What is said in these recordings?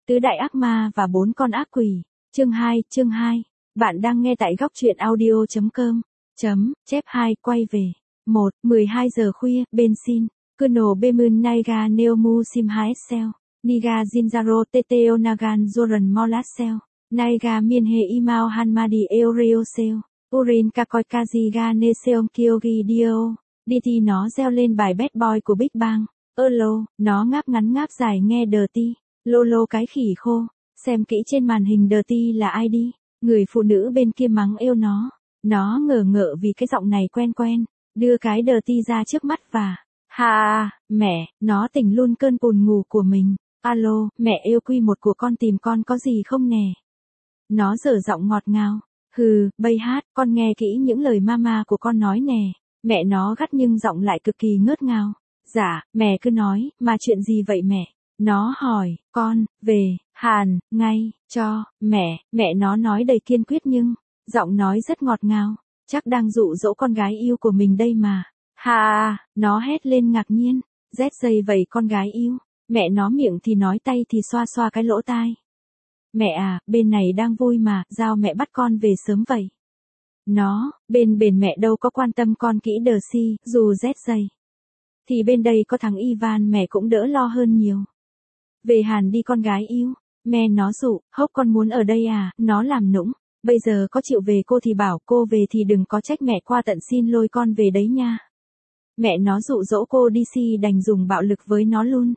Tứ đại ác ma và 4 con ác quỷ. Chương 2. Bạn đang nghe tại góc truyện audio.com. Chép 2 quay về. 1. 12 giờ khuya, bên xin. Colonel Bemun Naiga Neomu Simhaesel. Niga Jinzaro Teteo Nagan Zoran Molasel. Naiga Mienhe Imao Hanmadi Eureosel. Urin Kakoi Kaji Ga Neseom Kyogi Dio. DT nó reo lên bài Bad Boy của Big Bang. Lô, nó ngáp ngắn ngáp dài nghe Dirty. Lô cái khỉ khô. Xem kỹ trên màn hình Dirty là ai đi. Người phụ nữ bên kia mắng êu nó. Nó ngờ ngợ vì cái giọng này quen quen. Đưa cái Dirty ra trước mắt và mẹ, nó tỉnh luôn cơn buồn ngủ của mình. Alo, mẹ yêu Q1 của con tìm con có gì không nè? Nó dở giọng ngọt ngào. Bây hát, con nghe kỹ những lời mama của con nói nè. Mẹ nó gắt nhưng giọng lại cực kỳ ngớt ngào. Dạ, mẹ cứ nói, mà chuyện gì vậy mẹ? Nó hỏi, con, về, Hàn, ngay, cho, mẹ nó nói đầy kiên quyết nhưng, giọng nói rất ngọt ngào, chắc đang dụ dỗ con gái yêu của mình đây mà. Nó hét lên ngạc nhiên, dây vậy con gái yêu, mẹ nó miệng thì nói tay thì xoa xoa cái lỗ tai. Mẹ à, bên này đang vui mà, giao mẹ bắt con về sớm vậy. Nó, bên mẹ đâu có quan tâm con kỹ đờ si, dù dây. Thì bên đây có thằng Ivan mẹ cũng đỡ lo hơn nhiều. Về Hàn đi con gái yêu, mẹ nó dụ, hốc con muốn ở đây à, nó làm nũng. Bây giờ có chịu về cô thì bảo cô về thì đừng có trách mẹ qua tận xin lôi con về đấy nha. Mẹ nó dụ dỗ cô đi đành dùng bạo lực với nó luôn.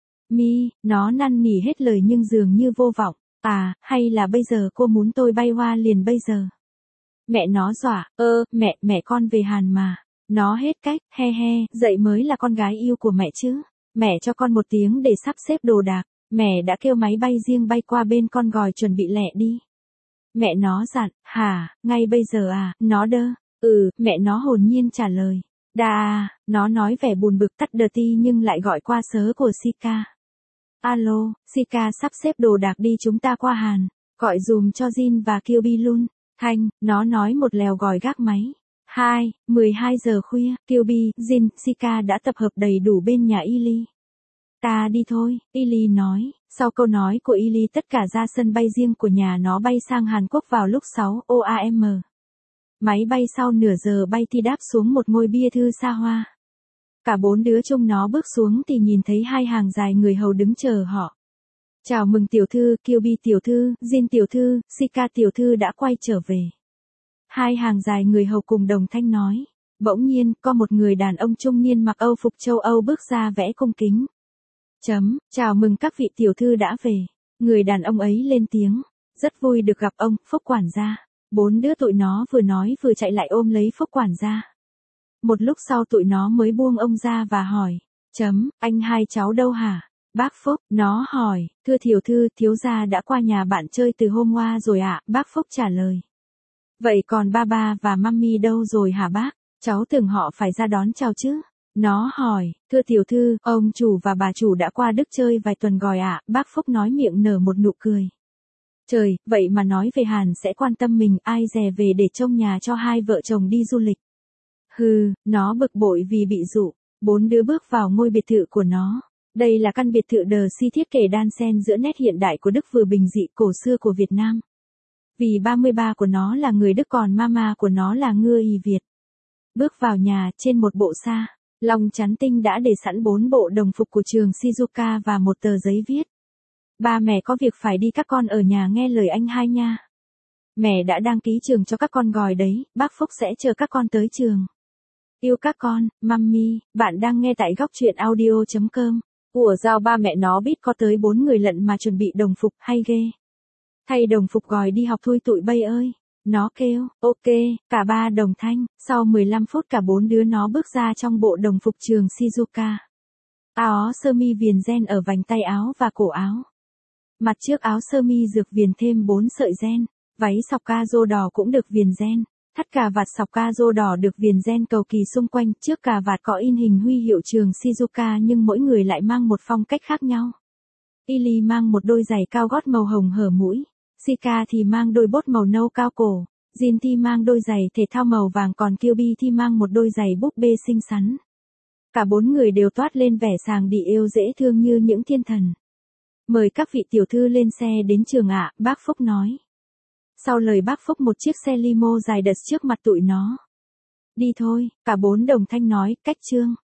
Nó năn nỉ hết lời nhưng dường như vô vọng. Hay là bây giờ cô muốn tôi bay hoa liền bây giờ. Mẹ nó dọa, mẹ con về Hàn mà. Nó hết cách, dậy mới là con gái yêu của mẹ chứ. Mẹ cho con 1 tiếng để sắp xếp đồ đạc. Mẹ đã kêu máy bay riêng bay qua bên con gòi chuẩn bị lẹ đi. Mẹ nó dặn, ngay bây giờ à, nó đơ. Mẹ nó hồn nhiên trả lời. Nó nói vẻ buồn bực tắt Dirty nhưng lại gọi qua sớ của Sika. Alo, Sika sắp xếp đồ đạc đi chúng ta qua Hàn. Gọi dùm cho Jin và Kyubi luôn. Thanh, nó nói một lèo gòi gác máy. 12 giờ khuya, Kyubi, Jin, Sika đã tập hợp đầy đủ bên nhà Ili. Ta đi thôi, Ili nói. Sau câu nói của Ili tất cả ra sân bay riêng của nhà nó bay sang Hàn Quốc vào lúc 6 OAM. Máy bay sau nửa giờ bay thì đáp xuống một ngôi bia thư xa hoa. Cả 4 đứa chung nó bước xuống thì nhìn thấy 2 hàng dài người hầu đứng chờ họ. Chào mừng tiểu thư, Kyubi tiểu thư, Jin tiểu thư, Sika tiểu thư đã quay trở về. 2 hàng dài người hầu cùng đồng thanh nói. Bỗng nhiên, có một người đàn ông trung niên mặc Âu phục châu Âu bước ra vẽ cung kính. Chào mừng các vị tiểu thư đã về. Người đàn ông ấy lên tiếng. Rất vui được gặp ông, Phúc quản gia. 4 đứa tụi nó vừa nói vừa chạy lại ôm lấy Phúc quản gia. Một lúc sau tụi nó mới buông ông ra và hỏi. Anh hai cháu đâu hả? Bác Phúc, nó hỏi. Thưa tiểu thư, thiếu gia đã qua nhà bạn chơi từ hôm qua rồi ạ, bác Phúc trả lời. Vậy còn ba và mami đâu rồi hả bác? Cháu tưởng họ phải ra đón chào chứ. Nó hỏi, thưa tiểu thư, ông chủ và bà chủ đã qua Đức chơi vài tuần rồi ạ, bác Phúc nói miệng nở một nụ cười. Trời, vậy mà nói về Hàn sẽ quan tâm mình, ai dè về để trông nhà cho 2 vợ chồng đi du lịch. Nó bực bội vì bị dụ. 4 đứa bước vào ngôi biệt thự của nó. Đây là căn biệt thự si thiết kế đan xen giữa nét hiện đại của Đức vừa bình dị cổ xưa của Việt Nam. Vì 33 của nó là người Đức còn mama của nó là ngưa y Việt. Bước vào nhà, trên một bộ sa long chắn tinh đã để sẵn 4 bộ đồng phục của trường Shizuoka và một tờ giấy viết. Ba mẹ có việc phải đi các con ở nhà nghe lời anh hai nha. Mẹ đã đăng ký trường cho các con rồi đấy, bác Phúc sẽ chờ các con tới trường. Yêu các con, mami, bạn đang nghe tại góc truyện audio.com. Giao ba mẹ nó biết có tới 4 người lận mà chuẩn bị đồng phục hay ghê. Thay đồng phục gọi đi học thui tụi bay ơi. Nó kêu, ok, cả 3 đồng thanh, sau 15 phút cả 4 đứa nó bước ra trong bộ đồng phục trường Shizuoka. Áo sơ mi viền ren ở vành tay áo và cổ áo. Mặt trước áo sơ mi dược viền thêm 4 sợi ren, váy sọc ca rô đỏ cũng được viền ren, thắt cà vạt sọc ca rô đỏ được viền ren cầu kỳ xung quanh, trước cà vạt có in hình huy hiệu trường Shizuoka nhưng mỗi người lại mang một phong cách khác nhau. Ili mang một đôi giày cao gót màu hồng hở mũi. Sika thì mang đôi bốt màu nâu cao cổ, Jin thì mang đôi giày thể thao màu vàng còn Kyubi thì mang một đôi giày búp bê xinh xắn. Cả 4 người đều toát lên vẻ sàng đi yêu dễ thương như những thiên thần. Mời các vị tiểu thư lên xe đến trường ạ, bác Phúc nói. Sau lời bác Phúc một chiếc xe limo dài đật trước mặt tụi nó. Đi thôi, cả bốn đồng thanh nói, cách Trương.